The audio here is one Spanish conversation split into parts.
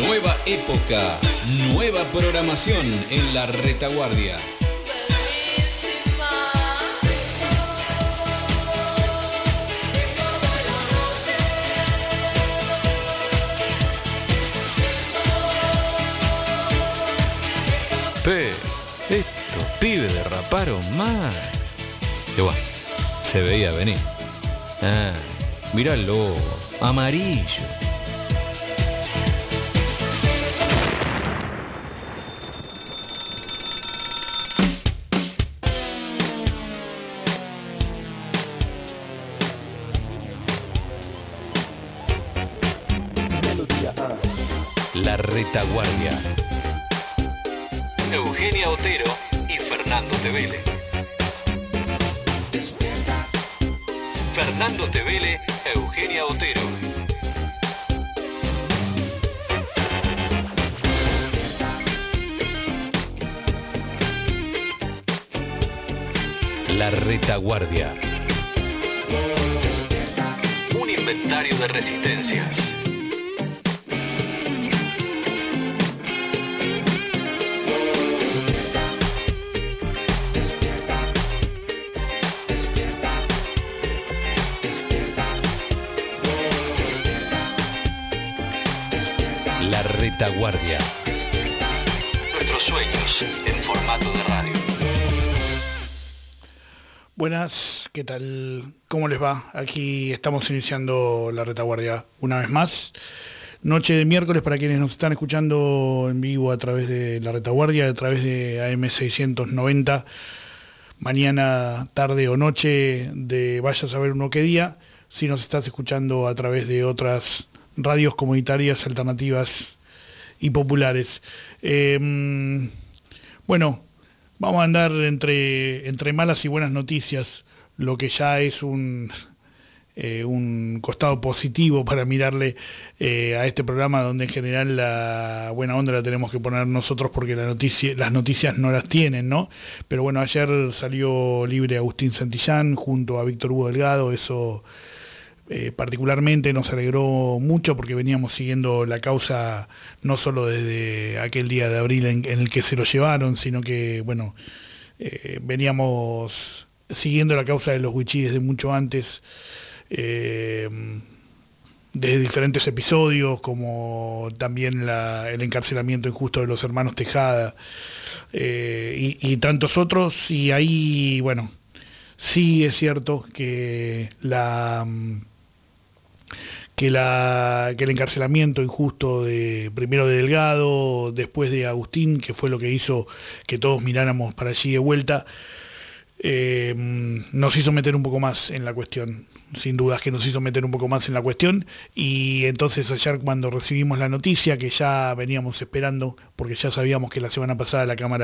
Nueva época, nueva programación en la retaguardia. Estos pibes derraparon mal. Que bueno, se veía venir. Mirá el logo, amarillo. La retaguardia. Eugenia Otero y Fernando Tevele. Fernando Tevele, Eugenia Otero. La retaguardia. Un inventario de resistencias. La retaguardia. Nuestros sueños en formato de radio. Buenas, ¿qué tal? ¿Cómo les va? Aquí estamos iniciando la retaguardia una vez más. Noche de miércoles para quienes nos están escuchando en vivo a través de la retaguardia, a través de AM690. Mañana, tarde o noche de vaya a saber uno qué día. Si nos estás escuchando a través de otras radios comunitarias, alternativas y populares. Bueno, vamos a andar entre malas y buenas noticias, lo que ya es un costado positivo para mirarle a este programa, donde en general la buena onda la tenemos que poner nosotros porque las noticias no las tienen, ¿no? Pero bueno, ayer salió libre Agustín Santillán junto a Víctor Hugo Delgado. Eso particularmente nos alegró mucho porque veníamos siguiendo la causa no solo desde aquel día de abril en el que se lo llevaron, sino que, bueno, veníamos siguiendo la causa de los Wichí desde mucho antes, desde diferentes episodios, como también el encarcelamiento injusto de los hermanos Tejada y tantos otros. Y ahí, bueno, sí es cierto que el encarcelamiento injusto primero de Delgado, después de Agustín, que fue lo que hizo que todos miráramos para allí de vuelta, nos hizo meter un poco más en la cuestión. Sin dudas que nos hizo meter un poco más en la cuestión. Y entonces ayer, cuando recibimos la noticia, que ya veníamos esperando, porque ya sabíamos que la semana pasada la Cámara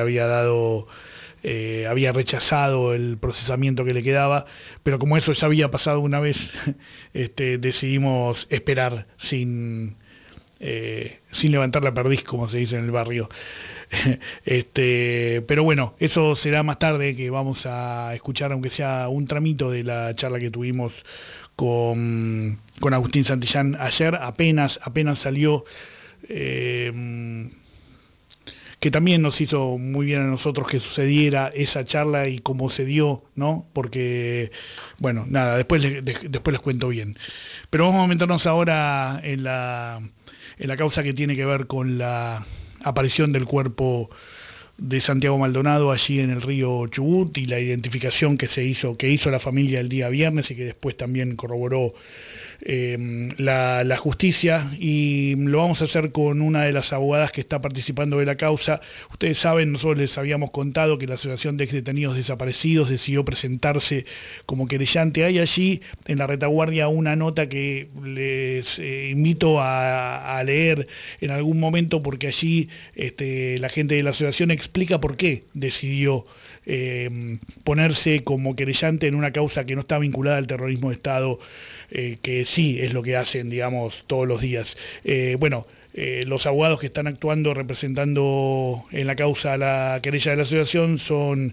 había rechazado el procesamiento que le quedaba, pero como eso ya había pasado una vez, decidimos esperar sin levantar la perdiz, como se dice en el barrio. Pero bueno, eso será más tarde, que vamos a escuchar, aunque sea un tramito de la charla que tuvimos con Agustín Santillán ayer. Apenas salió, que también nos hizo muy bien a nosotros que sucediera esa charla y cómo se dio, ¿no? Porque, bueno, nada, después les cuento bien. Pero vamos a meternos ahora en la causa que tiene que ver con la aparición del cuerpo de Santiago Maldonado allí en el río Chubut, y la identificación que hizo la familia el día viernes y que después también corroboró la justicia. Y lo vamos a hacer con una de las abogadas que está participando de la causa. Ustedes saben, nosotros les habíamos contado que la Asociación de Exdetenidos Desaparecidos decidió presentarse como querellante. Hay allí en la retaguardia una nota que les invito a leer en algún momento, porque allí la gente de la asociación explica por qué decidió ponerse como querellante en una causa que no está vinculada al terrorismo de Estado, que sí es lo que hacen, digamos, todos los días. Los abogados que están actuando representando en la causa la querella de la asociación son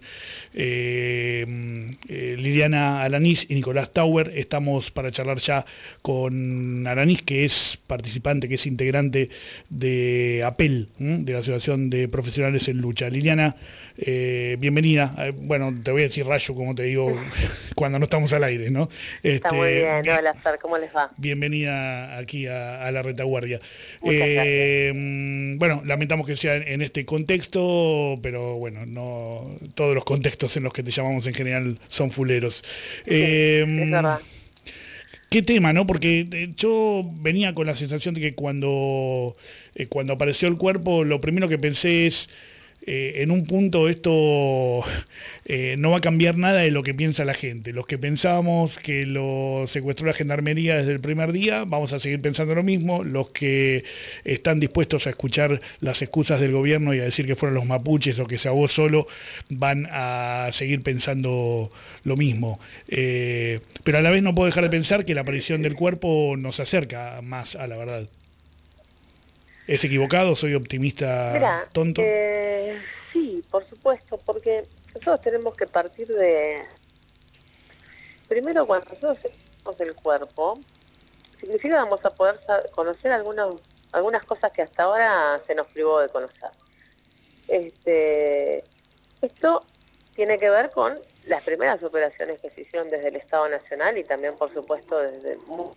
Liliana Alanís y Nicolás Tauber. Estamos para charlar ya con Alanís, que es participante, que es integrante de APEL, de la Asociación de Profesionales en Lucha. Liliana, bienvenida. Bueno, te voy a decir Rayo, como te digo, cuando no estamos al aire, ¿no? Está muy bien, hola, Fer, ¿cómo les va? Bienvenida aquí a la retaguardia. Muchas gracias. Bueno, lamentamos que sea en este contexto, pero bueno, no todos los contextos en los que te llamamos en general son fuleros. Es verdad. ¿Qué tema, no? Porque yo venía con la sensación de que cuando apareció el cuerpo, lo primero que pensé es, en un punto esto no va a cambiar nada de lo que piensa la gente. Los que pensábamos que lo secuestró la Gendarmería desde el primer día, vamos a seguir pensando lo mismo. Los que están dispuestos a escuchar las excusas del gobierno y a decir que fueron los mapuches o que se ahogó solo, van a seguir pensando lo mismo. Pero a la vez no puedo dejar de pensar que la aparición del cuerpo nos acerca más a la verdad. ¿Es equivocado? ¿Soy optimista? Mirá, tonto? Sí, por supuesto, porque nosotros tenemos que partir de... Primero, cuando nosotros tenemos el cuerpo, significa que vamos a poder conocer algunas cosas que hasta ahora se nos privó de conocer. Esto tiene que ver con las primeras operaciones que se hicieron desde el Estado Nacional y también, por supuesto, desde el mundo,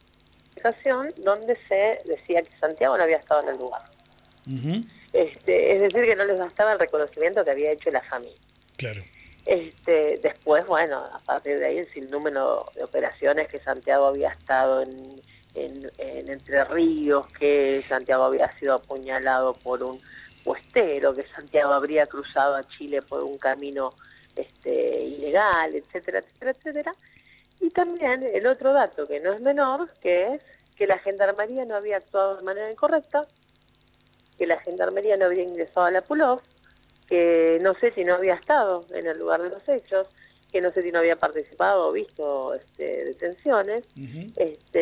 donde se decía que Santiago no había estado en el lugar. Uh-huh. Es decir, que no les bastaba el reconocimiento que había hecho la familia. Claro. Después, bueno, a partir de ahí el sinnúmero de operaciones que Santiago había estado en Entre Ríos, que Santiago había sido apuñalado por un puestero, que Santiago habría cruzado a Chile por un camino ilegal, etcétera, etcétera, etcétera. Y también el otro dato que no es menor, que es que la Gendarmería no había actuado de manera incorrecta, que la Gendarmería no había ingresado a la pull-off, que no sé si no había estado en el lugar de los hechos, que no sé si no había participado o visto detenciones, Uh-huh.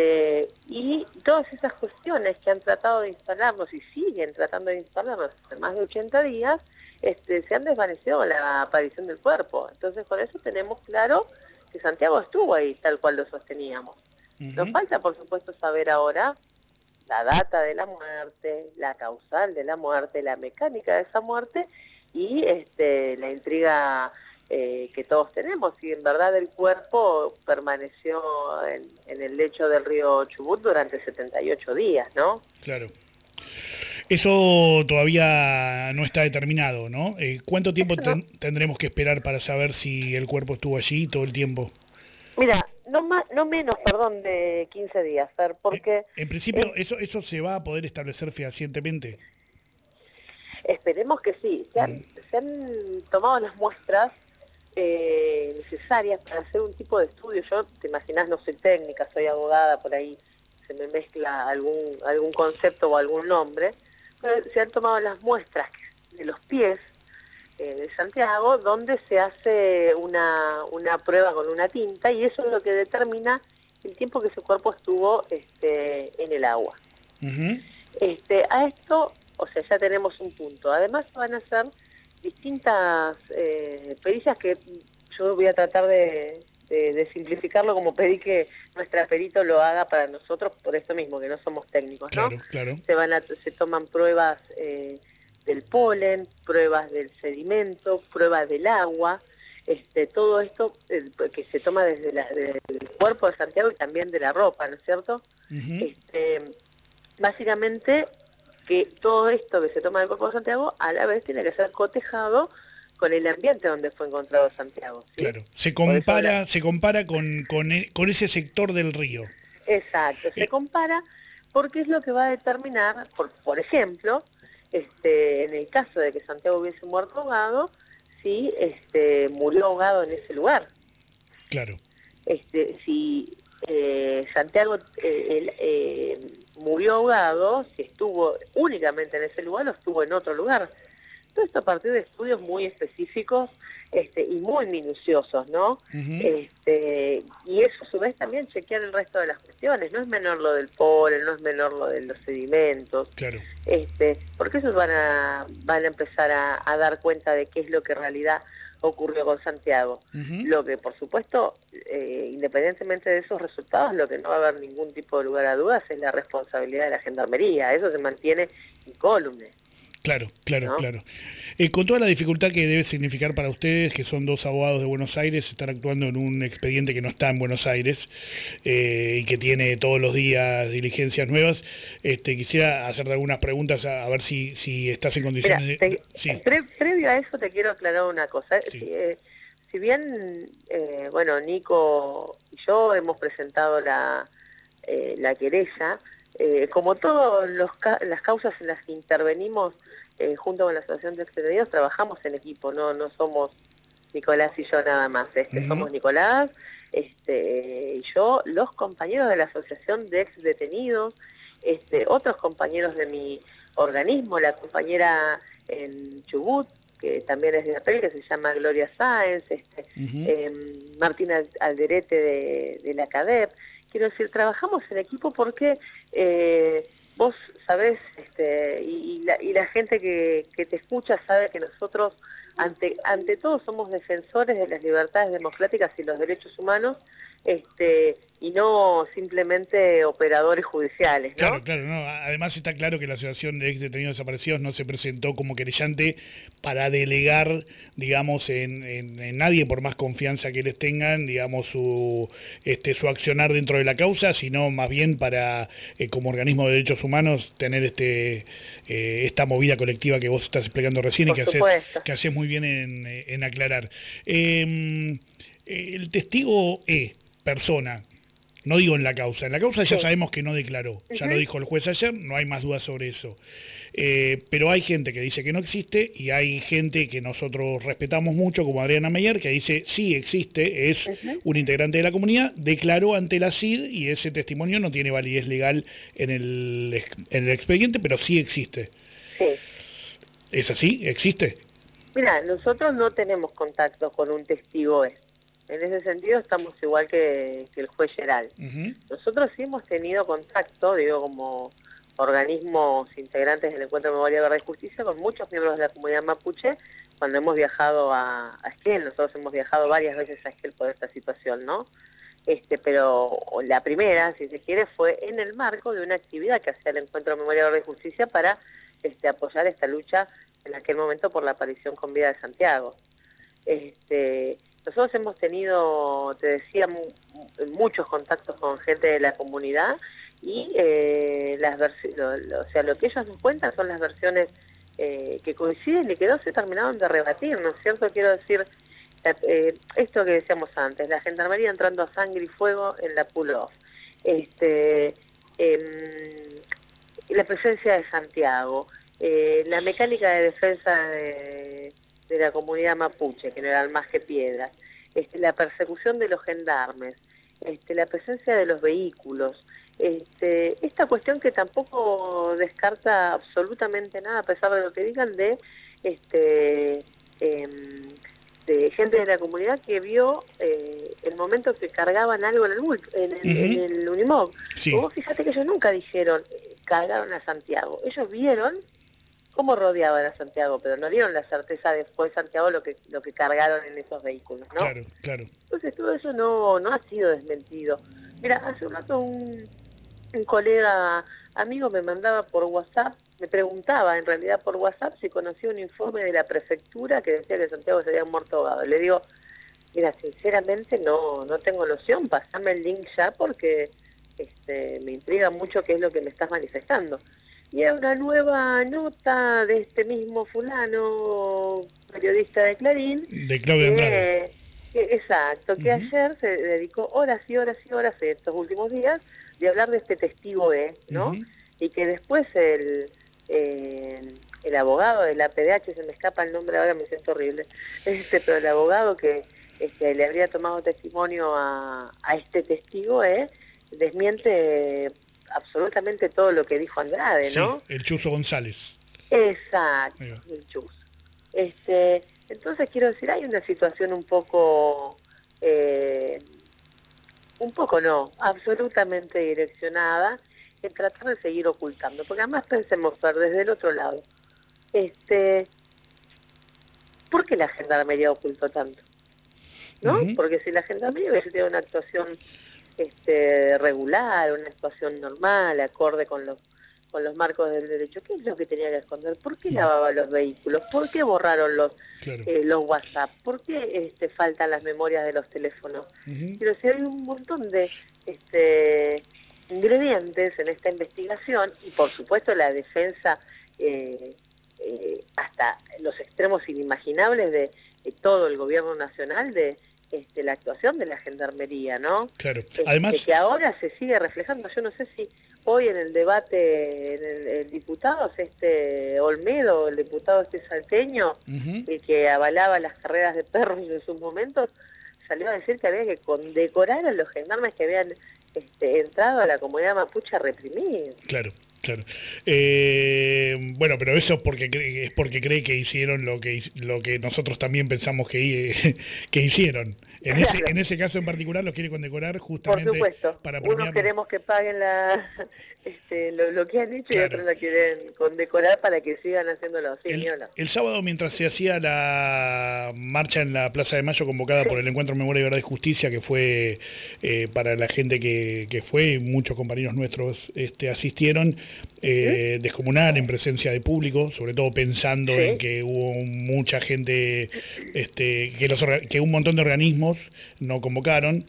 Y todas esas cuestiones que han tratado de instalarnos y siguen tratando de instalarnos hace más de 80 días, se han desvanecido con la aparición del cuerpo. Entonces, con eso tenemos claro que Santiago estuvo ahí tal cual lo sosteníamos. Uh-huh. Nos falta, por supuesto, saber ahora la data de la muerte, la causal de la muerte, la mecánica de esa muerte y la intriga que todos tenemos, si en verdad el cuerpo permaneció en el lecho del río Chubut durante 78 días, ¿no? Claro. Eso todavía no está determinado, ¿no? ¿Cuánto tiempo tendremos que esperar para saber si el cuerpo estuvo allí todo el tiempo? Mira, no menos, perdón, de 15 días, Fer, porque... En principio, ¿eso se va a poder establecer fehacientemente? Esperemos que sí. Se han tomado las muestras necesarias para hacer un tipo de estudio. Yo, te imaginás, no soy técnica, soy abogada, por ahí se me mezcla algún concepto o algún nombre, pero se han tomado las muestras de los pies de Santiago, donde se hace una prueba con una tinta, y eso es lo que determina el tiempo que ese cuerpo estuvo en el agua. Uh-huh. A esto, o sea, ya tenemos un punto. Además van a hacer distintas pericias que yo voy a tratar de simplificarlo, como pedí que nuestra perito lo haga para nosotros, por esto mismo, que no somos técnicos, ¿no? Claro. Se toman pruebas del polen, pruebas del sedimento, pruebas del agua, todo esto que se toma desde el cuerpo de Santiago y también de la ropa, ¿no es cierto? Uh-huh. Básicamente que todo esto que se toma del cuerpo de Santiago a la vez tiene que ser cotejado con el ambiente donde fue encontrado Santiago, ¿sí? Claro, se compara con ese sector del río. Exacto, se compara porque es lo que va a determinar, por ejemplo, en el caso de que Santiago hubiese muerto ahogado, si murió ahogado en ese lugar. Claro. Si Santiago murió ahogado, si estuvo únicamente en ese lugar o estuvo en otro lugar. todo esto a partir de estudios muy específicos y muy minuciosos, ¿no? Y eso a su vez también chequear el resto de las cuestiones. No es menor lo del polen, no es menor lo de los sedimentos. Claro. Porque esos van a empezar a dar cuenta de qué es lo que en realidad ocurrió con Santiago. Lo que, por supuesto, independientemente de esos resultados, lo que no va a haber ningún tipo de lugar a dudas es la responsabilidad de la Gendarmería. Eso se mantiene incólume. Claro, ¿no? claro. Con toda la dificultad que debe significar para ustedes, que son dos abogados de Buenos Aires, estar actuando en un expediente que no está en Buenos Aires y que tiene todos los días diligencias nuevas, quisiera hacerte algunas preguntas a ver si estás en condiciones. Mira, Sí. Previo a eso te quiero aclarar una cosa. Sí. Si bien, Nico y yo hemos presentado la querella, como todas las causas en las que intervenimos junto con la Asociación de Extraditados, trabajamos en equipo, no somos Nicolás y yo nada más. Somos Nicolás y yo, los compañeros de la Asociación de Ex Detenidos, otros compañeros de mi organismo, la compañera en Chubut, que también es de APEL, que se llama Gloria Sáenz, Martín Alderete de la CADEP. Quiero decir, trabajamos en equipo porque vos sabés, y la gente que te escucha sabe que nosotros ante todo somos defensores de las libertades democráticas y los derechos humanos, y no simplemente operadores judiciales, ¿no? Claro, no. Además está claro que la Asociación de Ex Detenidos Desaparecidos no se presentó como querellante para delegar, digamos, en nadie, por más confianza que les tengan, digamos, su accionar dentro de la causa, sino más bien para, como organismo de derechos humanos, tener esta movida colectiva que vos estás explicando recién y que haces muy bien en aclarar. El testigo persona, no digo en la causa ya sabemos que no declaró, ya lo dijo el juez ayer, no hay más dudas sobre eso. Pero hay gente que dice que no existe y hay gente que nosotros respetamos mucho, como Adriana Meyer, que dice sí existe, es un integrante de la comunidad, declaró ante la CID y ese testimonio no tiene validez legal en el expediente, pero sí existe. Sí. ¿Es así? ¿Existe? Mira, nosotros no tenemos contacto con un testigo. En ese sentido estamos igual que el juez Geral. Nosotros sí hemos tenido contacto, como organismos integrantes del Encuentro de Memoria, Verdad y Justicia, con muchos miembros de la comunidad mapuche cuando hemos viajado a Esquel. Nosotros hemos viajado varias veces a Esquel por esta situación, ¿no? Pero la primera, si se quiere, fue en el marco de una actividad que hacía el Encuentro de Memoria, Verdad y Justicia para apoyar esta lucha en aquel momento por la aparición con vida de Santiago. Nosotros hemos tenido, te decía, muchos contactos con gente de la comunidad y lo que ellos nos cuentan son las versiones que coinciden y que no se terminaron de rebatir, ¿no es cierto? Quiero decir, esto que decíamos antes, la Gendarmería entrando a sangre y fuego en la pull-off, la presencia de Santiago, la mecánica de defensa de la comunidad mapuche, que no eran más que piedras, la persecución de los gendarmes, la presencia de los vehículos, esta cuestión que tampoco descarta absolutamente nada, a pesar de lo que digan, de gente de la comunidad que vio el momento que cargaban algo en el Unimog. Sí. Vos fíjate que ellos nunca dijeron cargaron a Santiago, ellos vieron cómo rodeaban a Santiago, pero no dieron la certeza después Santiago lo que cargaron en esos vehículos, ¿no? Claro. Entonces todo eso no ha sido desmentido. Mira, hace un rato un colega amigo me mandaba por WhatsApp, me preguntaba en realidad por WhatsApp si conocía un informe de la prefectura que decía que Santiago se había muerto ahogado. Le digo, mira, sinceramente no tengo noción, pasame el link ya porque me intriga mucho qué es lo que me estás manifestando. Y hay una nueva nota de este mismo fulano, periodista de Clarín, de Claudia Andrade. Exacto, que ayer se dedicó horas y horas y horas en estos últimos días de hablar de este testigo ¿no? Y que después el abogado de la PDH, se me escapa el nombre ahora, me siento horrible, pero el abogado que le habría tomado testimonio a este testigo, desmiente absolutamente todo lo que dijo Andrade, ¿no? Sí, el Chuzo González. Exacto, el Chuzo. Entonces quiero decir, hay una situación no, absolutamente direccionada en tratar de seguir ocultando, porque además pensemos desde el otro lado, ¿por qué la Gendarmería ocultó tanto? ¿No? Porque si la Gendarmería hubiese tenido una actuación regular, una actuación normal, acorde con los marcos del derecho, ¿qué es lo que tenía que esconder? ¿Por qué lavaba los vehículos? ¿Por qué borraron los WhatsApp? ¿Por qué faltan las memorias de los teléfonos? Quiero decir, hay un montón de ingredientes en esta investigación y por supuesto la defensa hasta los extremos inimaginables de todo el gobierno nacional de la actuación de la Gendarmería, ¿no? Claro. Además, que ahora se sigue reflejando. Yo no sé si hoy en el debate el diputado Olmedo, el diputado salteño, el que avalaba las carreras de perros en sus momentos, salió a decir que había que condecorar a los gendarmes que habían entrado a la comunidad mapuche a reprimir. Claro. Bueno, pero eso es porque cree que hicieron lo que nosotros también pensamos que hicieron. En ese caso en particular los quiere condecorar justamente. Por supuesto. Para premiar. Unos queremos que paguen lo que han hecho, claro, y otros la quieren condecorar para que sigan haciéndolo. Sí, el sábado, mientras se hacía la marcha en la Plaza de Mayo convocada por el Encuentro Memoria, Verdad y Justicia, que fue para la gente que fue, muchos compañeros nuestros asistieron, descomunal, en presencia de público, sobre todo pensando en que hubo mucha gente, que un montón de organismos no convocaron.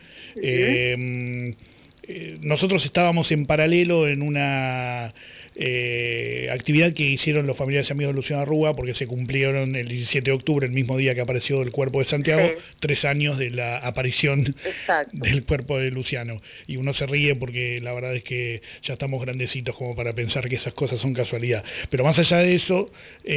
Nosotros estábamos en paralelo en una actividad que hicieron los familiares y amigos de Luciano Arruga, porque se cumplieron el 17 de octubre, el mismo día que apareció el cuerpo de Santiago, 3 años de la aparición del cuerpo de Luciano. Y uno se ríe porque la verdad es que ya estamos grandecitos como para pensar que esas cosas son casualidad. Pero más allá de eso,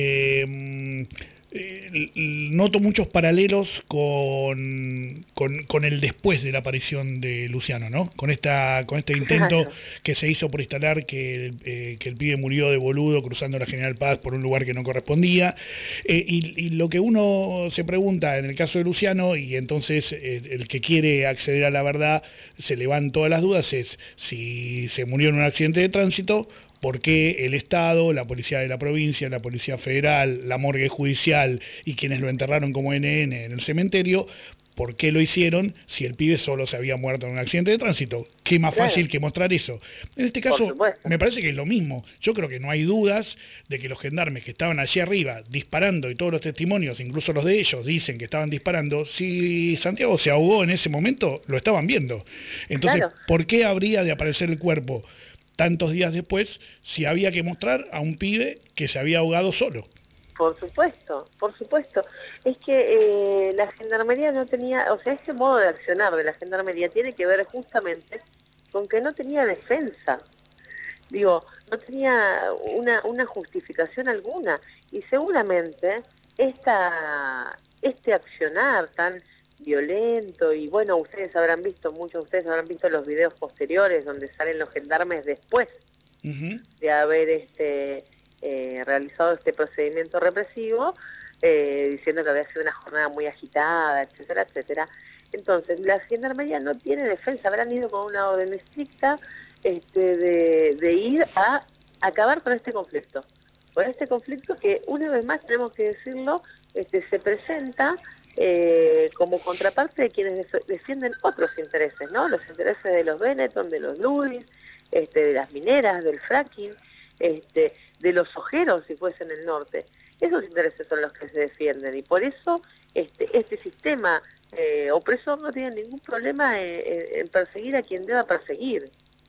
noto muchos paralelos con el después de la aparición de Luciano, ¿no? Con este intento que se hizo por instalar que el pibe murió de boludo cruzando la General Paz por un lugar que no correspondía, y lo que uno se pregunta en el caso de Luciano, y entonces el que quiere acceder a la verdad se le van todas las dudas, es si se murió en un accidente de tránsito, ¿por qué el Estado, la Policía de la Provincia, la Policía Federal, la morgue judicial y quienes lo enterraron como NN en el cementerio, por qué lo hicieron si el pibe solo se había muerto en un accidente de tránsito? ¿Qué más fácil que mostrar eso? En este caso, me parece que es lo mismo. Yo creo que no hay dudas de que los gendarmes que estaban allí arriba disparando, y todos los testimonios, incluso los de ellos, dicen que estaban disparando, si Santiago se ahogó en ese momento, lo estaban viendo. Entonces, ¿por qué habría de aparecer el cuerpo tantos días después si había que mostrar a un pibe que se había ahogado solo? Por supuesto. Es que la Gendarmería no tenía, o sea, este modo de accionar de la Gendarmería tiene que ver justamente con que no tenía defensa. Digo, no tenía una justificación alguna. Y seguramente este accionar tan violento, y bueno, muchos de ustedes habrán visto los videos posteriores donde salen los gendarmes después de haber realizado este procedimiento represivo, diciendo que había sido una jornada muy agitada, etcétera, etcétera. Entonces, la Gendarmería no tiene defensa, habrán ido con una orden estricta de ir a acabar con este conflicto. Con este conflicto que, una vez más, tenemos que decirlo, se presenta como contraparte de quienes defienden otros intereses, ¿no? Los intereses de los Benetton, de los Lewis, de las mineras, del fracking, de los ojeros, si fuese en el norte. Esos intereses son los que se defienden, y por eso este sistema opresor no tiene ningún problema en perseguir a quien deba perseguir.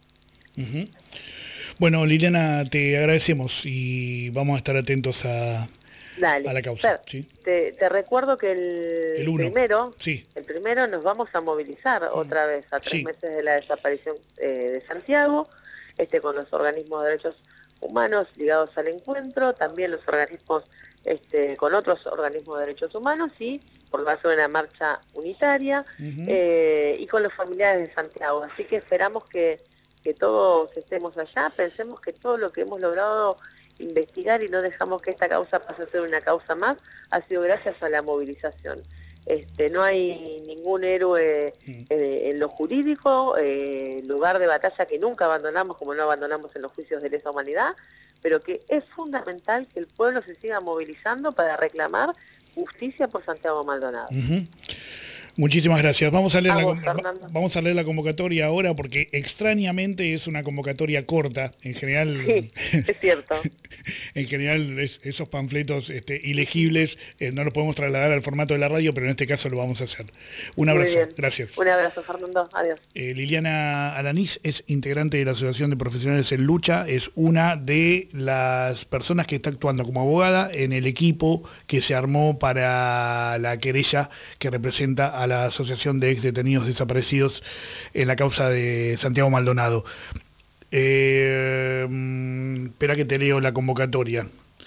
Bueno, Liliana, te agradecemos y vamos a estar atentos a la causa. ¿Sí? Te recuerdo que el primero nos vamos a movilizar otra vez a 3 meses de la desaparición de Santiago, con los organismos de derechos humanos ligados al encuentro, también los organismos con otros organismos de derechos humanos, y por base de una marcha unitaria, y con los familiares de Santiago. Así que esperamos que todos estemos allá, pensemos que todo lo que hemos logrado investigar y no dejamos que esta causa pase a ser una causa más, ha sido gracias a la movilización. No hay ningún héroe en lo jurídico, lugar de batalla que nunca abandonamos, como no abandonamos en los juicios de lesa humanidad, pero que es fundamental que el pueblo se siga movilizando para reclamar justicia por Santiago Maldonado. Muchísimas gracias. Vamos a leer la convocatoria ahora porque extrañamente es una convocatoria corta. En general, sí, es cierto. En general esos panfletos ilegibles no los podemos trasladar al formato de la radio, pero en este caso lo vamos a hacer. Un abrazo. Gracias. Un abrazo, Fernando. Adiós. Liliana Alanís es integrante de la Asociación de Profesionales en Lucha, es una de las personas que está actuando como abogada en el equipo que se armó para la querella que representa a la Asociación de Ex Detenidos Desaparecidos en la causa de Santiago Maldonado. Espera que te leo la convocatoria.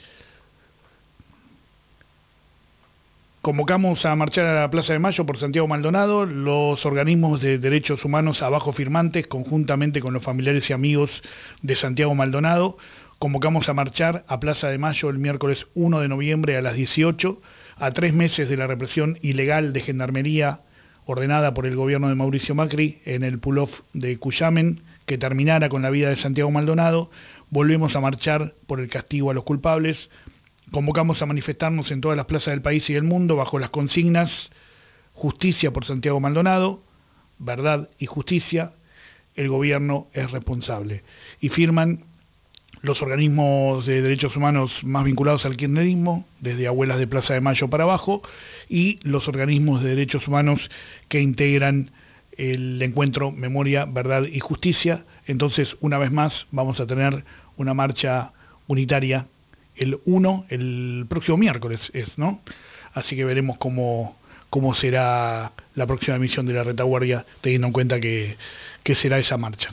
Convocamos a marchar a la Plaza de Mayo por Santiago Maldonado, los organismos de derechos humanos abajo firmantes, conjuntamente con los familiares y amigos de Santiago Maldonado. Convocamos a marchar a Plaza de Mayo el miércoles 1 de noviembre a las 18, a 3 meses de la represión ilegal de gendarmería ordenada por el gobierno de Mauricio Macri en el pull-off de Cuyamen, que terminara con la vida de Santiago Maldonado. Volvemos a marchar por el castigo a los culpables. Convocamos a manifestarnos en todas las plazas del país y del mundo bajo las consignas: justicia por Santiago Maldonado, verdad y justicia, el gobierno es responsable. Y firman los organismos de derechos humanos más vinculados al kirchnerismo, desde Abuelas de Plaza de Mayo para abajo, y los organismos de derechos humanos que integran el encuentro Memoria, Verdad y Justicia. Entonces, una vez más, vamos a tener una marcha unitaria el próximo miércoles, ¿no? Así que veremos cómo será la próxima emisión de La Retaguardia, teniendo en cuenta que será esa marcha.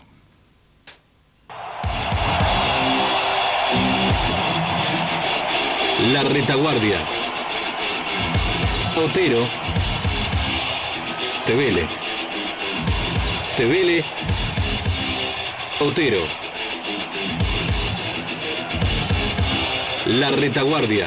La Retaguardia. Otero. Tevele. Tevele. Otero. La Retaguardia.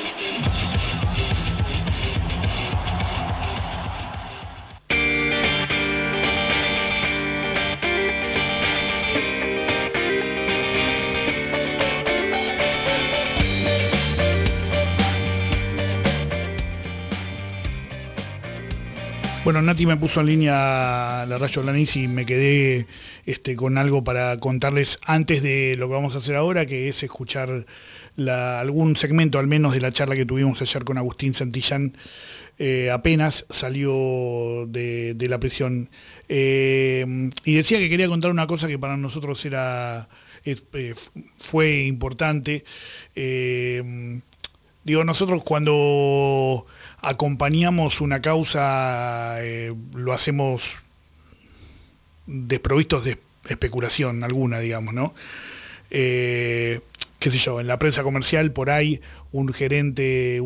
Bueno, Nati me puso en línea la Rayo Alanís y me quedé con algo para contarles antes de lo que vamos a hacer ahora, que es escuchar algún segmento al menos de la charla que tuvimos ayer con Agustín Santillán. Apenas salió de la prisión. Y decía que quería contar una cosa que para nosotros fue importante. Nosotros cuando acompañamos una causa, lo hacemos desprovistos de especulación alguna, digamos, ¿no? Qué sé yo, en la prensa comercial por ahí un gerente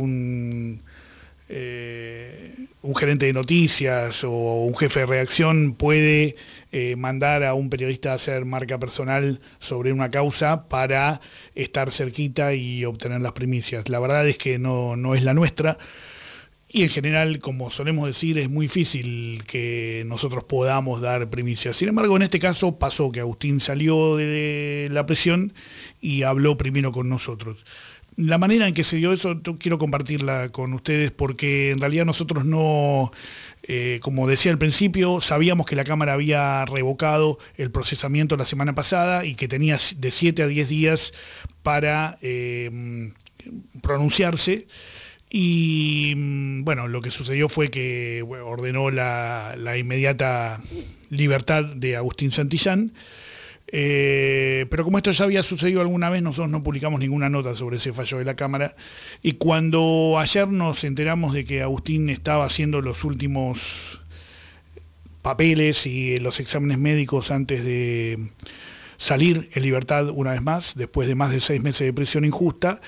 de noticias o un jefe de redacción puede mandar a un periodista a hacer marca personal sobre una causa para estar cerquita y obtener las primicias. La verdad es que no es la nuestra. Y en general, como solemos decir, es muy difícil que nosotros podamos dar primicias. Sin embargo, en este caso pasó que Agustín salió de la prisión y habló primero con nosotros. La manera en que se dio eso, quiero compartirla con ustedes porque en realidad nosotros no, como decía al principio, sabíamos que la Cámara había revocado el procesamiento la semana pasada y que tenía de 7 a 10 días para pronunciarse. Y bueno, lo que sucedió fue que ordenó la inmediata libertad de Agustín Santillán, pero como esto ya había sucedido alguna vez, nosotros no publicamos ninguna nota sobre ese fallo de la Cámara, y cuando ayer nos enteramos de que Agustín estaba haciendo los últimos papeles y los exámenes médicos antes de salir en libertad una vez más, después de más de 6 meses de prisión injusta,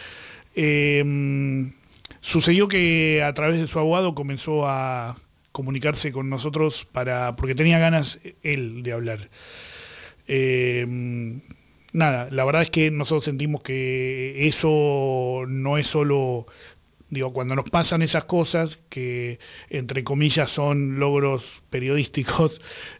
sucedió que a través de su abogado comenzó a comunicarse con nosotros porque tenía ganas él de hablar. nada, la verdad es que nosotros sentimos que eso no es solo, digo, cuando nos pasan esas cosas, que entre comillas son logros periodísticos,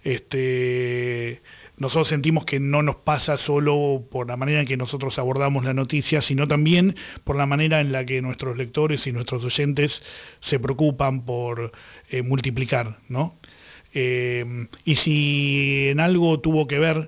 nosotros sentimos que no nos pasa solo por la manera en que nosotros abordamos la noticia, sino también por la manera en la que nuestros lectores y nuestros oyentes se preocupan por multiplicar, ¿no? Y si en algo tuvo que ver,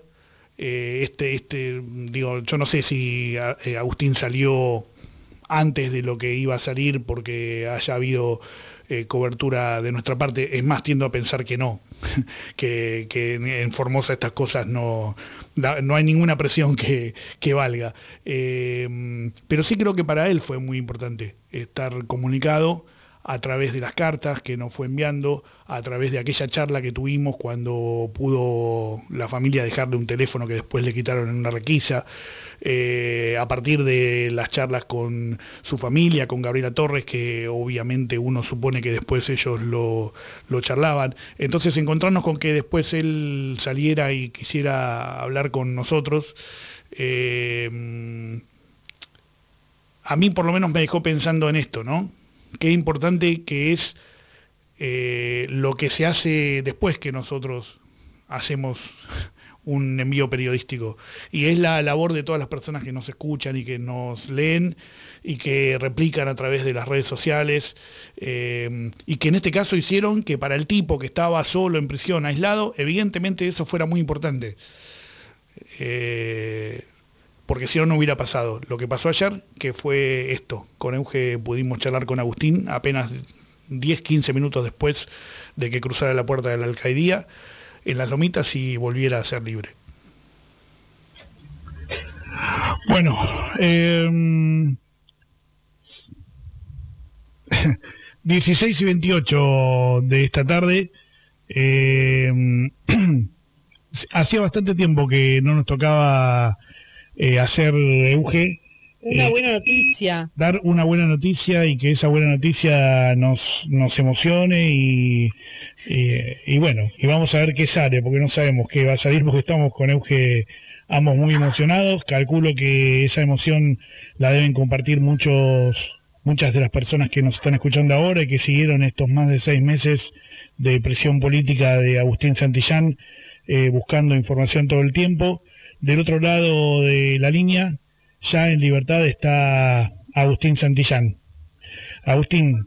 digo, yo no sé si Agustín salió antes de lo que iba a salir porque haya habido cobertura de nuestra parte, es más, tiendo a pensar que no, que en Formosa estas cosas no hay ninguna presión que valga. Pero sí creo que para él fue muy importante estar comunicado a través de las cartas que nos fue enviando, a través de aquella charla que tuvimos cuando pudo la familia dejarle un teléfono que después le quitaron en una requisa, a partir de las charlas con su familia, con Gabriela Torres, que obviamente uno supone que después ellos lo charlaban. Entonces encontrarnos con que después él saliera y quisiera hablar con nosotros, a mí por lo menos me dejó pensando en esto, ¿no? Qué importante que es lo que se hace después que nosotros hacemos un envío periodístico. Y es la labor de todas las personas que nos escuchan y que nos leen y que replican a través de las redes sociales, y que en este caso hicieron que para el tipo que estaba solo en prisión, aislado, evidentemente eso fuera muy importante. Porque si no hubiera pasado lo que pasó ayer, que fue esto. Con Euge pudimos charlar con Agustín apenas 10-15 minutos después de que cruzara la puerta de la alcaidía en Las Lomitas y volviera a ser libre. Bueno, 16:28 de esta tarde. Hacía bastante tiempo que no nos tocaba hacer, Euge, una buena noticia. Dar una buena noticia y que esa buena noticia nos emocione y bueno, y vamos a ver qué sale, porque no sabemos qué va a salir, porque estamos con Euge ambos muy emocionados. Calculo que esa emoción la deben compartir muchas de las personas que nos están escuchando ahora y que siguieron estos más de 6 meses de prisión política de Agustín Santillán, buscando información todo el tiempo. Del otro lado de la línea, ya en libertad, está Agustín Santillán. Agustín.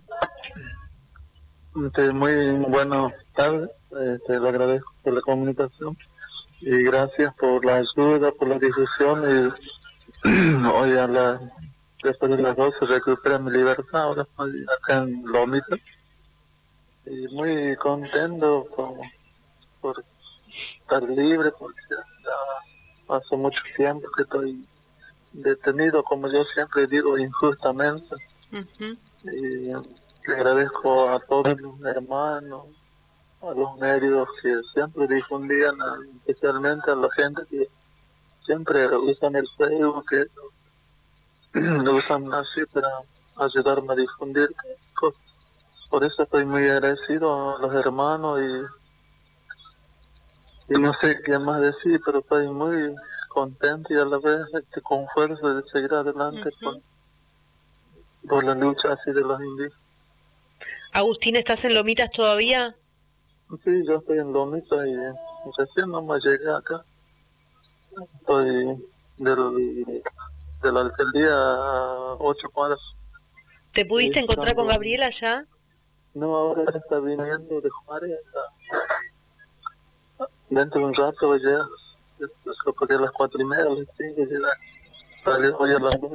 Muy buenas tardes, le agradezco por la comunicación y gracias por la ayuda, por la difusión. Y hoy después de las 12 recupero mi libertad, ahora estoy acá en Lomitas y muy contento por estar libre, porque ya hace mucho tiempo que estoy detenido, como yo siempre digo, injustamente. Y le agradezco a todos los hermanos, a los medios que siempre difundían, especialmente a la gente que siempre usan el Facebook, que lo usan así para ayudarme a difundir cosas. Por eso estoy muy agradecido a los hermanos y no sé qué más decir, pero estoy muy contento y a la vez con fuerza de seguir adelante por la lucha así de los indígenas. Agustín, ¿estás en Lomitas todavía? Sí, yo estoy en Lomitas y recién nomás llegué acá. Estoy de la alcaldía a 8 cuadras. ¿Te pudiste encontrar con Gabriela ya? No, ahora está viniendo de Juárez. Dentro de un rato voy a llegar. Porque a las 4:30, a las 5 llegar. Hoy a las 2.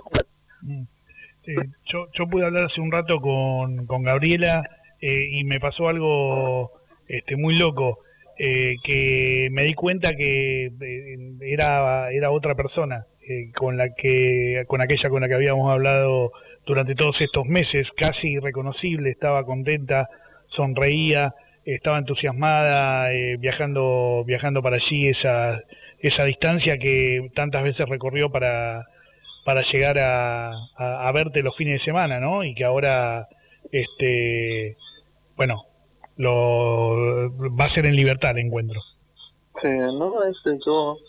Yo pude hablar hace un rato con Gabriela, y me pasó algo muy loco, que me di cuenta que era otra persona, con aquella con la que habíamos hablado durante todos estos meses, casi irreconocible. Estaba contenta, sonreía, estaba entusiasmada, viajando para allí, esa distancia que tantas veces recorrió para llegar a verte los fines de semana, ¿no? Y que ahora, bueno, va a ser en libertad el encuentro. Sí, no, yo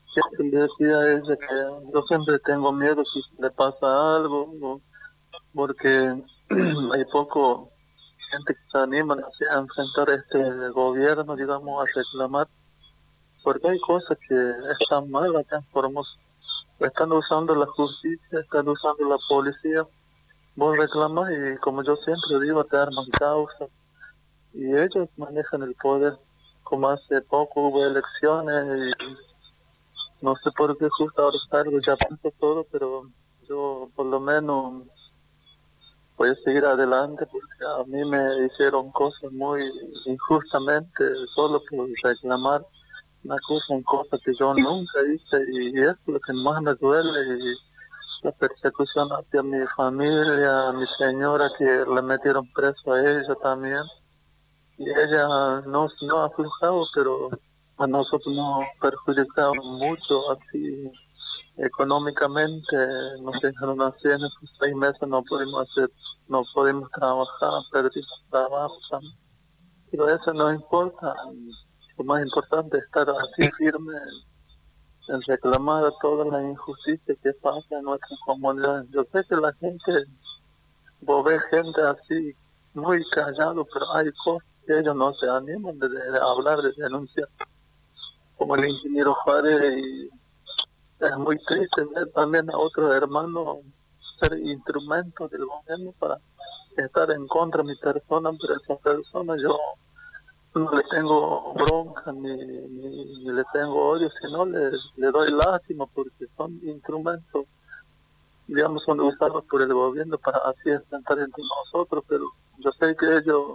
siempre le decía a ella que yo siempre tengo miedo si le pasa algo, porque hay poco gente que se anima a enfrentar este gobierno, digamos, a reclamar, porque hay cosas que están mal acá en Formosa. Están usando la justicia, están usando la policía. Vos reclamas y, como yo siempre digo, te arman causa. Y ellos manejan el poder. Como hace poco hubo elecciones y no sé por qué justo ahora tarde ya pasó todo, pero yo por lo menos voy a seguir adelante porque a mí me hicieron cosas muy injustamente solo por reclamar. Me acusan cosas que yo nunca hice y eso es lo que más me duele, y la persecución hacia mi familia, a mi señora que le metieron preso a ella también, y ella no ha aflojado, pero a nosotros nos perjudicaron mucho así económicamente. Nos dejaron así en esos 6 meses, no pudimos trabajar, perdimos trabajo también. Pero eso no importa. Lo más importante es estar así firme en reclamar toda la injusticia que pasa en nuestra comunidad. Yo sé que la gente, vos ves gente así muy callado, pero hay cosas que ellos no se animan de hablar, de denunciar, como el ingeniero Juárez, y es muy triste ver también a otros hermanos ser instrumentos del gobierno para estar en contra de mi persona, pero esa persona yo no le tengo bronca ni le tengo odio, sino le doy lástima porque son instrumentos, digamos, son usados por el gobierno para así enfrentar entre nosotros, pero yo sé que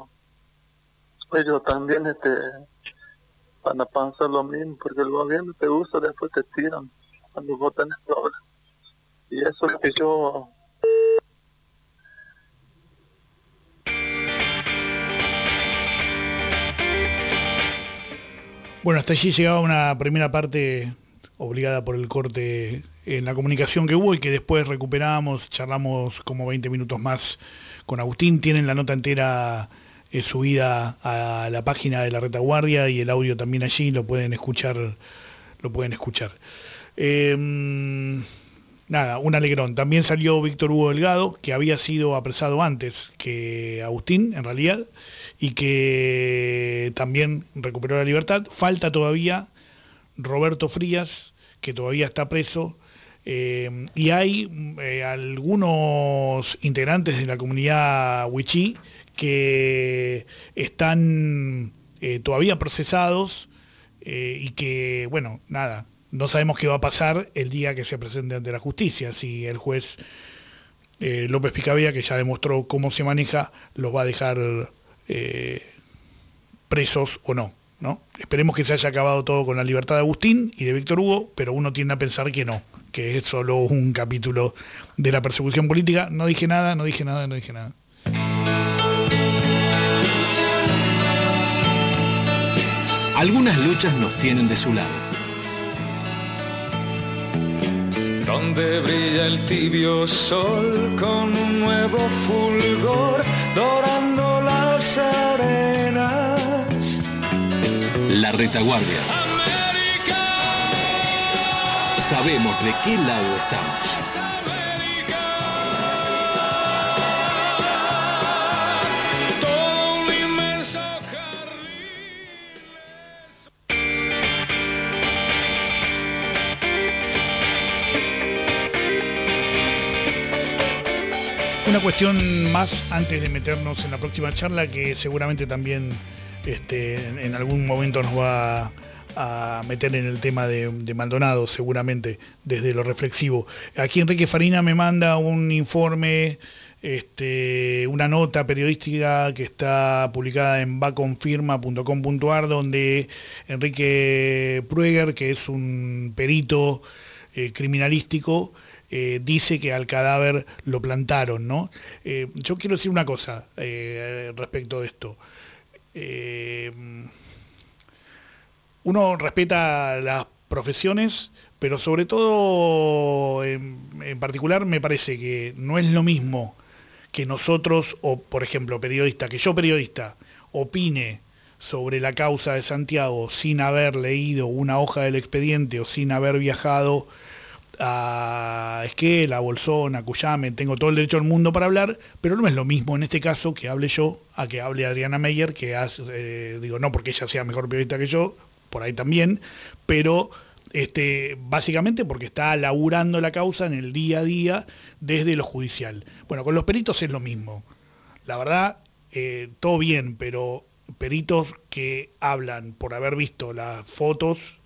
ellos también van a pensar lo mismo, porque el gobierno te usa, después te tiran cuando vos tenés problemas. Y eso es lo que yo... Bueno, hasta allí llegaba una primera parte obligada por el corte en la comunicación que hubo y que después recuperamos, charlamos como 20 minutos más con Agustín. Tienen la nota entera subida a la página de la Retaguardia y el audio también allí, lo pueden escuchar. Nada, un alegrón. También salió Víctor Hugo Delgado, que había sido apresado antes que Agustín, en realidad, y que también recuperó la libertad. Falta todavía Roberto Frías, que todavía está preso, y hay algunos integrantes de la comunidad wichí que están todavía procesados y que, bueno, nada, no sabemos qué va a pasar el día que se presente ante la justicia, si el juez López Picabea, que ya demostró cómo se maneja, los va a dejar presos o no, ¿no? Esperemos que se haya acabado todo con la libertad de Agustín y de Víctor Hugo, pero uno tiende a pensar que no, que es solo un capítulo de la persecución política. No dije nada. Algunas luchas nos tienen de su lado. Donde brilla el tibio sol con un nuevo fulgor, dorando las arenas. La Retaguardia. América. Sabemos de qué lado estamos. Todo un inmenso jardín. Una cuestión más antes de meternos en la próxima charla, que seguramente también en algún momento nos va a meter en el tema de Maldonado, seguramente, desde lo reflexivo. Aquí Enrique Farina me manda un informe, una nota periodística que está publicada en vaconfirma.com.ar, donde Enrique Prueger, que es un perito criminalístico, dice que al cadáver lo plantaron, ¿no? Yo quiero decir una cosa respecto de esto. Uno respeta las profesiones, pero sobre todo, en particular, me parece que no es lo mismo que nosotros, o por ejemplo, que yo periodista, opine sobre la causa de Santiago sin haber leído una hoja del expediente o sin haber viajado a Esquel, a Bolsón, a Cuyame, tengo todo el derecho del mundo para hablar, pero no es lo mismo en este caso que hable yo a que hable Adriana Meyer, que digo, no porque ella sea mejor periodista que yo, por ahí también, pero básicamente porque está laburando la causa en el día a día desde lo judicial. Bueno, con los peritos es lo mismo. La verdad, todo bien, pero peritos que hablan por haber visto las fotos,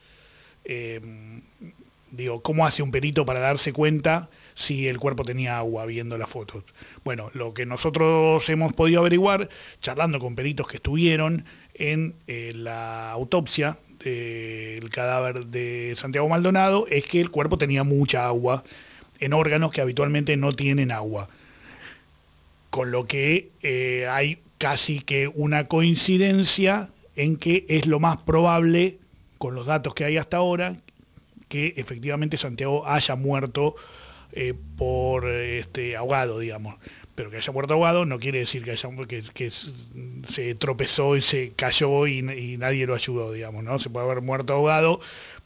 digo, ¿cómo hace un perito para darse cuenta si el cuerpo tenía agua viendo las fotos? Bueno, lo que nosotros hemos podido averiguar, charlando con peritos que estuvieron en la autopsia del cadáver de Santiago Maldonado, es que el cuerpo tenía mucha agua en órganos que habitualmente no tienen agua. Con lo que hay casi que una coincidencia en que es lo más probable, con los datos que hay hasta ahora, que efectivamente Santiago haya muerto por ahogado, digamos. Pero que haya muerto ahogado no quiere decir que se tropezó y se cayó y nadie lo ayudó, digamos, ¿no? Se puede haber muerto ahogado,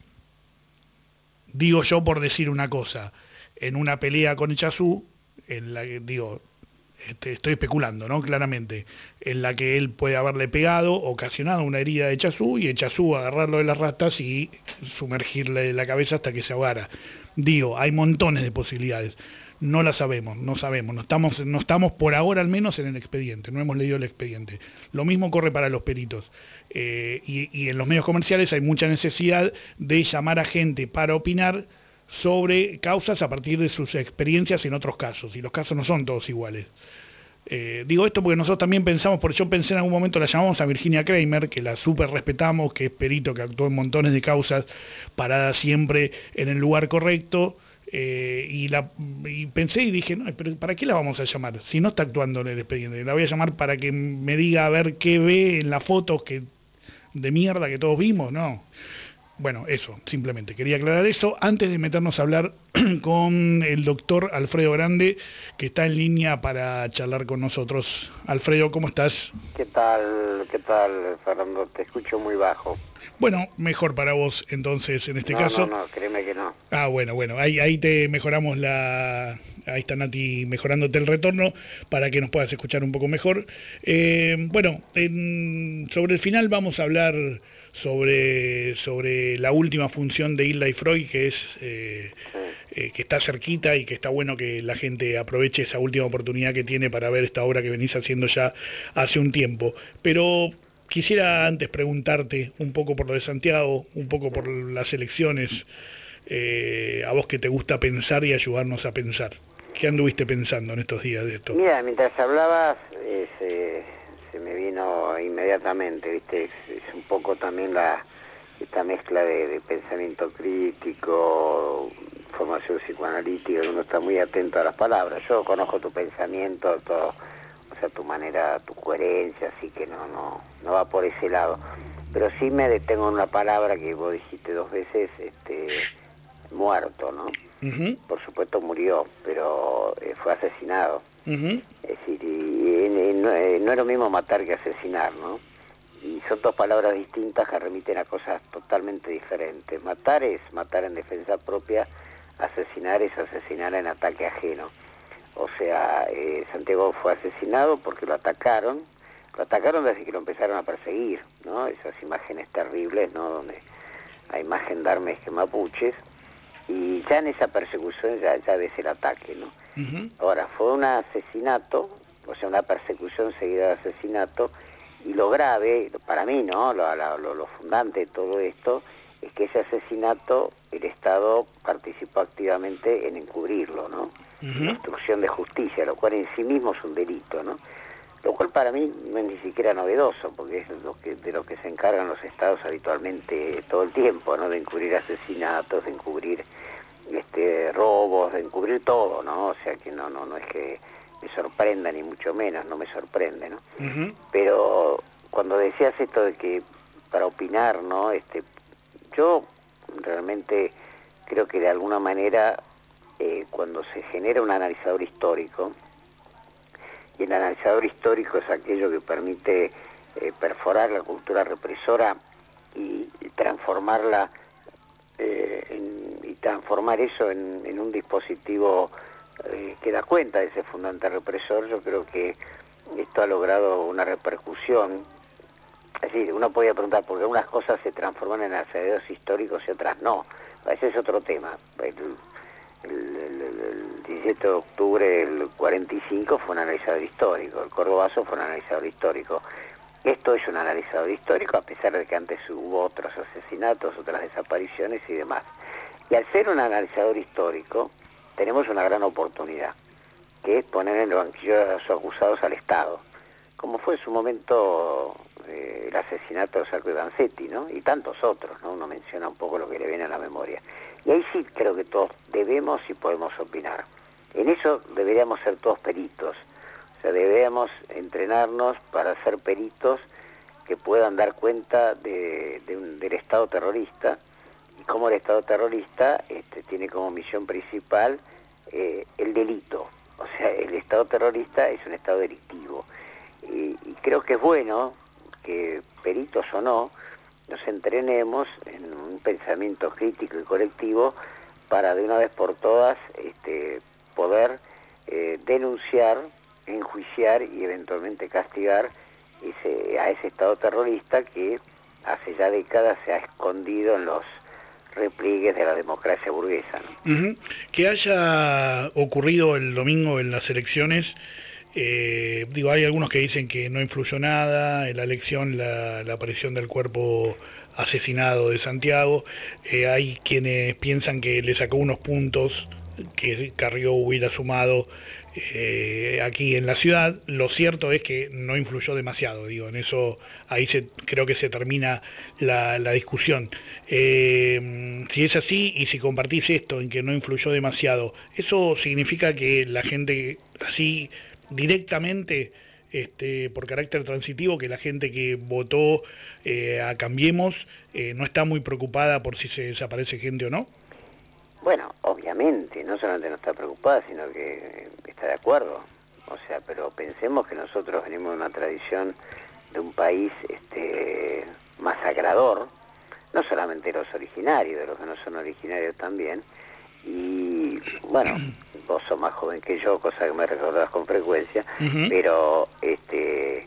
digo yo por decir una cosa, en una pelea con Echazú, en la que, digo, estoy especulando, ¿no? Claramente, en la que él puede haberle pegado, ocasionado una herida de Echazú, y Echazú agarrarlo de las rastas y sumergirle la cabeza hasta que se ahogara. Digo, hay montones de posibilidades. No la sabemos, no estamos por ahora al menos en el expediente, no hemos leído el expediente. Lo mismo corre para los peritos. Y en los medios comerciales hay mucha necesidad de llamar a gente para opinar sobre causas a partir de sus experiencias en otros casos, y los casos no son todos iguales. Digo esto porque nosotros también pensamos, porque yo pensé en algún momento, la llamamos a Virginia Kramer, que la súper respetamos, que es perito, que actuó en montones de causas, parada siempre en el lugar correcto, y pensé y dije, no, pero ¿para qué la vamos a llamar? Si no está actuando en el expediente, la voy a llamar para que me diga a ver qué ve en las fotos de mierda que todos vimos, ¿no? Bueno, eso, simplemente quería aclarar eso antes de meternos a hablar con el doctor Alfredo Grande, que está en línea para charlar con nosotros. Alfredo, ¿cómo estás? ¿Qué tal, Fernando? Te escucho muy bajo. Bueno, mejor para vos entonces en este caso. No, créeme que no. Ah, bueno, ahí te mejoramos ahí está Nati mejorándote el retorno para que nos puedas escuchar un poco mejor. Sobre el final vamos a hablar sobre la última función de Hilda y Freud, que es que está cerquita y que está bueno que la gente aproveche esa última oportunidad que tiene para ver esta obra que venís haciendo ya hace un tiempo. Pero quisiera antes preguntarte un poco por lo de Santiago, un poco por las elecciones, a vos que te gusta pensar y ayudarnos a pensar. ¿Qué anduviste pensando en estos días de esto? Mira, mientras hablabas se me vino inmediatamente, ¿viste? Es un poco también esta mezcla de pensamiento crítico, formación psicoanalítica, uno está muy atento a las palabras. Yo conozco tu pensamiento, tu manera, tu coherencia, así que no va por ese lado. Pero sí me detengo en una palabra que vos dijiste 2 veces, muerto, ¿no? Uh-huh. Por supuesto murió, pero fue asesinado. Uh-huh. Es decir, no es lo mismo matar que asesinar, ¿no? Y son 2 palabras distintas que remiten a cosas totalmente diferentes. Matar es matar en defensa propia, asesinar es asesinar en ataque ajeno. O sea, Santiago fue asesinado porque lo atacaron desde que lo empezaron a perseguir, ¿no? Esas imágenes terribles, ¿no? Donde hay más gendarmes que mapuches, y ya en esa persecución ya ves el ataque, ¿no? Uh-huh. Ahora, fue un asesinato, o sea, una persecución seguida de asesinato, y lo grave, para mí, ¿no? Lo fundante de todo esto es que ese asesinato el Estado participó activamente en encubrirlo, ¿no? Uh-huh. La obstrucción de justicia, lo cual en sí mismo es un delito, ¿no? Lo cual para mí no es ni siquiera novedoso, porque es de lo que se encargan los estados habitualmente todo el tiempo, ¿no? De encubrir asesinatos, de encubrir robos, de encubrir todo, ¿no? O sea que no es que me sorprenda, ni mucho menos, no me sorprende, ¿no? Uh-huh. Pero cuando decías esto de que para opinar, ¿no? Yo realmente creo que de alguna manera cuando se genera un analizador histórico, y el analizador histórico es aquello que permite perforar la cultura represora y transformarla y transformar eso en un dispositivo que da cuenta de ese fundante represor. Yo creo que esto ha logrado una repercusión. Es decir, uno podría preguntar por qué algunas cosas se transforman en analizadores históricos y otras no. Ese es otro tema. El 17 de octubre del 45 fue un analizador histórico, el Cordobazo fue un analizador histórico. Esto es un analizador histórico, a pesar de que antes hubo otros asesinatos, otras desapariciones y demás. Y al ser un analizador histórico, tenemos una gran oportunidad, que es poner en el banquillo de los acusados al Estado, como fue en su momento el asesinato de Sacco y Vanzetti, ¿no? Y tantos otros, ¿no? Uno menciona un poco lo que le viene a la memoria. Y ahí sí creo que todos debemos y podemos opinar. En eso deberíamos ser todos peritos. O sea, deberíamos entrenarnos para ser peritos que puedan dar cuenta del Estado terrorista, y cómo el Estado terrorista tiene como misión principal el delito. O sea, el Estado terrorista es un Estado delictivo. Y creo que es bueno que, peritos o no, nos entrenemos en un pensamiento crítico y colectivo para de una vez por todas poder denunciar, enjuiciar y eventualmente castigar a ese Estado terrorista que hace ya décadas se ha escondido en los repliegues de la democracia burguesa, ¿no? Que haya ocurrido el domingo en las elecciones, hay algunos que dicen que no influyó nada en la elección, la aparición del cuerpo asesinado de Santiago. Hay quienes piensan que le sacó unos puntos que Carrió hubiera sumado aquí en la ciudad. Lo cierto es que no influyó demasiado, en eso creo que se termina la discusión. Si es así y si compartís esto en que no influyó demasiado, ¿eso significa que la gente así directamente, por carácter transitivo, que la gente que votó a Cambiemos no está muy preocupada por si se desaparece gente o no? Bueno, obviamente, no solamente no está preocupada, sino que está de acuerdo. O sea, pero pensemos que nosotros venimos de una tradición de un país masacrador, no solamente de los originarios, de los que no son originarios también. Y bueno, vos sos más joven que yo, cosa que me recordás con frecuencia, pero el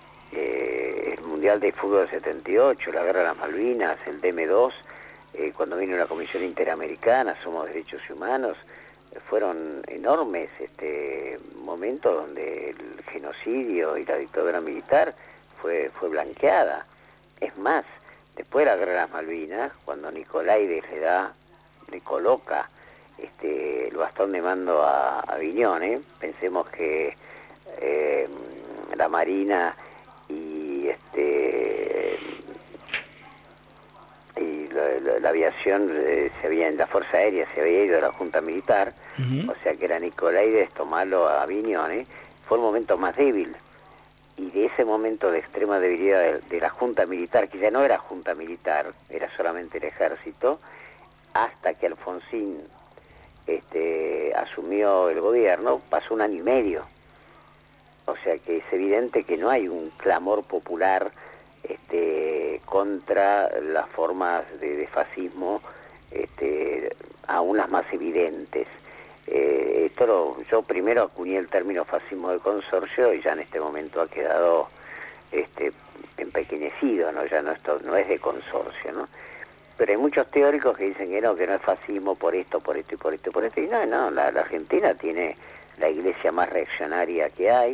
Mundial de Fútbol del 78, la Guerra de las Malvinas, el DM2, cuando vino la Comisión Interamericana, Somos Derechos Humanos, fueron enormes momentos donde el genocidio y la dictadura militar fue blanqueada. Es más, después de la Guerra de las Malvinas, cuando Nicolaides le coloca el bastón de mando a Viñone, pensemos que la Marina y la aviación en la Fuerza Aérea se había ido a la Junta Militar, o sea que era Nicolaides tomarlo a Viñone, fue el momento más débil. Y de ese momento de extrema debilidad de la Junta Militar, que ya no era Junta Militar, era solamente el ejército, hasta que Alfonsín asumió el gobierno, pasó 1 año y medio. O sea que es evidente que no hay un clamor popular contra las formas de fascismo, aún las más evidentes. Yo primero acuñé el término fascismo de consorcio y ya en este momento ha quedado empequeñecido, ¿no? Ya no es de consorcio, ¿no? Pero hay muchos teóricos que dicen que no es fascismo por esto, por esto y por esto y por esto. Y no, la Argentina tiene la iglesia más reaccionaria que hay,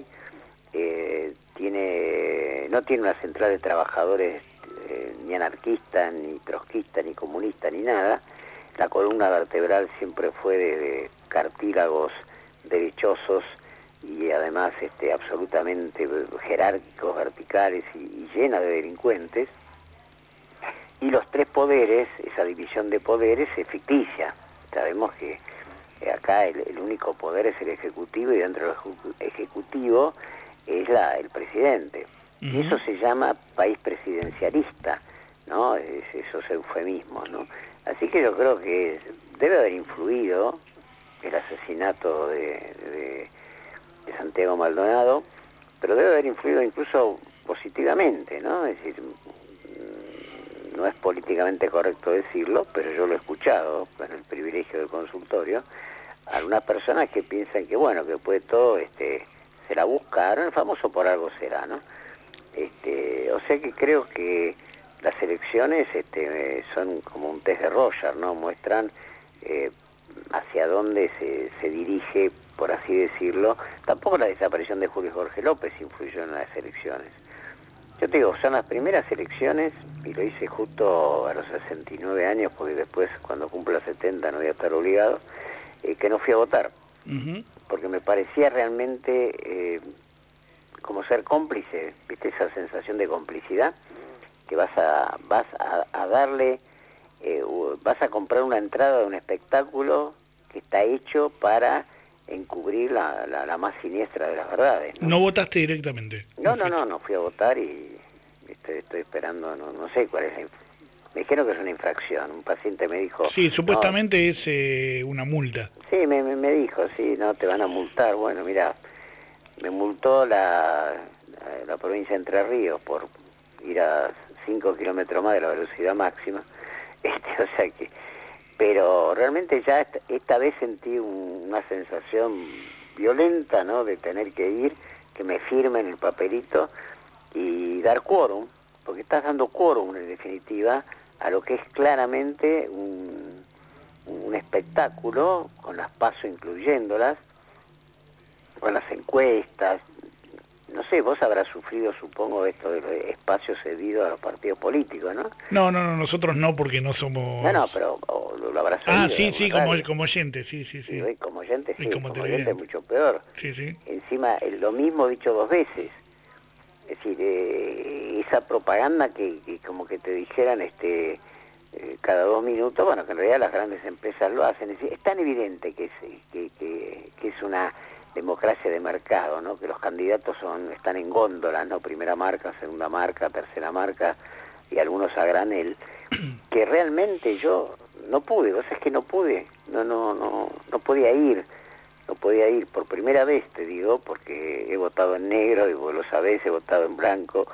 no tiene una central de trabajadores ni anarquista, ni trotskista, ni comunista, ni nada. La columna vertebral siempre fue de cartílagos derechosos y además absolutamente jerárquicos, verticales y llena de delincuentes. Y los 3 poderes, esa división de poderes es ficticia. Sabemos que acá el único poder es el ejecutivo y dentro del ejecutivo es el presidente. Y eso se llama país presidencialista, ¿no? Esos eufemismos, ¿no? Así que yo creo que debe haber influido el asesinato de Santiago Maldonado, pero debe haber influido incluso positivamente, ¿no? Es decir, no es políticamente correcto decirlo, pero yo lo he escuchado con el privilegio del consultorio, algunas personas que piensan que, bueno, que después de todo se la buscaron, el famoso por algo será, ¿no? O sea que creo que las elecciones son como un test de Rorschach, ¿no? Muestran hacia dónde se dirige, por así decirlo. Tampoco la desaparición de Julio Jorge López influyó en las elecciones. Yo te digo, son las primeras elecciones, y lo hice justo a los 69 años, porque después, cuando cumpla 70, no voy a estar obligado, que no fui a votar. Uh-huh. Porque me parecía realmente como ser cómplice, ¿viste? Esa sensación de complicidad, que vas a darle, vas a comprar una entrada de un espectáculo que está hecho para encubrir la más siniestra de las verdades, ¿no? ¿No votaste directamente? No fui a votar y estoy esperando, no sé cuál es me dijeron que es una infracción, un paciente me dijo... Sí, supuestamente es una multa. Sí, me dijo, sí, no, te van a multar. Bueno, mira, me multó la provincia de Entre Ríos por ir a 5 kilómetros más de la velocidad máxima, o sea que... Pero realmente ya esta vez sentí una sensación violenta, ¿no?, de tener que ir, que me firmen el papelito y dar quórum, porque estás dando quórum en definitiva a lo que es claramente un espectáculo, con las PASO incluyéndolas, con las encuestas. No sé, vos habrás sufrido, supongo, esto de los espacios cedidos a los partidos políticos, ¿no? No, nosotros no, porque no somos... No, pero lo habrás oído. Ah, sí, como oyente, sí. Y como oyente, sí, y como oyente es mucho peor. Sí. Encima, lo mismo dicho 2 veces. Es decir, esa propaganda que como que te dijeran cada 2 minutos, bueno, que en realidad las grandes empresas lo hacen. Es decir, es tan evidente que es una democracia de mercado, ¿no? Que los candidatos están en góndolas, ¿no? Primera marca, segunda marca, tercera marca, y algunos a granel, que realmente yo no pude, vos sabés que no pude, no podía ir. No podía ir por primera vez, te digo, porque he votado en negro, y vos lo sabés, he votado en blanco,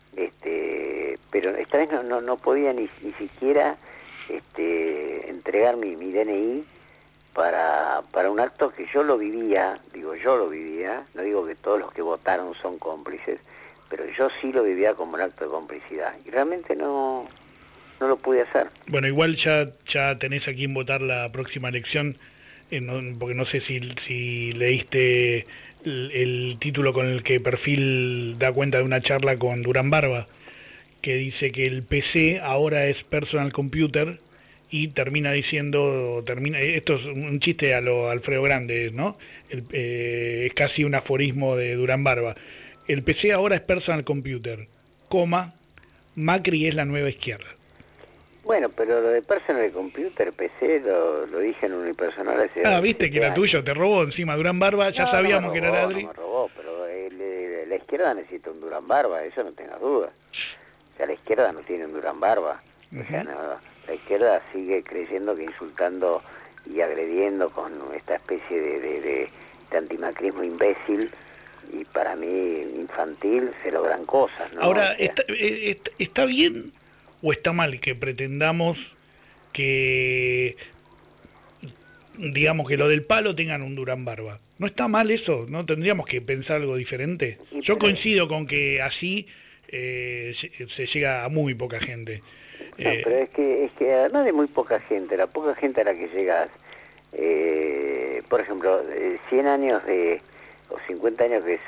pero esta vez no podía ni siquiera entregar mi DNI para un acto que yo lo vivía, no digo que todos los que votaron son cómplices, pero yo sí lo vivía como un acto de complicidad, y realmente no lo pude hacer. Bueno, igual ya tenés a quién votar la próxima elección, porque no sé si leíste el título con el que Perfil da cuenta de una charla con Durán Barba, que dice que el PC ahora es personal computer, y termina diciendo, esto es un chiste a lo Alfredo Grande, ¿no? Es casi un aforismo de Durán Barba. El PC ahora es personal computer, Macri es la nueva izquierda. Bueno, pero lo de personal computer, PC, lo dije en unipersonal. Viste que era tuyo, te robó encima Durán Barba, ya sabíamos que era Adri. No me robó, pero la izquierda necesita un Durán Barba, eso no tengas duda. O sea, la izquierda no tiene un Durán Barba. O sea, la izquierda sigue creyendo que insultando y agrediendo con esta especie de antimacrismo imbécil y para mí infantil se logran cosas, ¿no? Ahora, o sea, ¿está bien o está mal que pretendamos que, digamos, que lo del palo tengan un Durán Barba? ¿No está mal eso? ¿No tendríamos que pensar algo diferente? Sí, yo coincido con que así se llega a muy poca gente. No, pero es que además de muy poca gente, la poca gente a la que llegas, por ejemplo, 100 años o 50 años que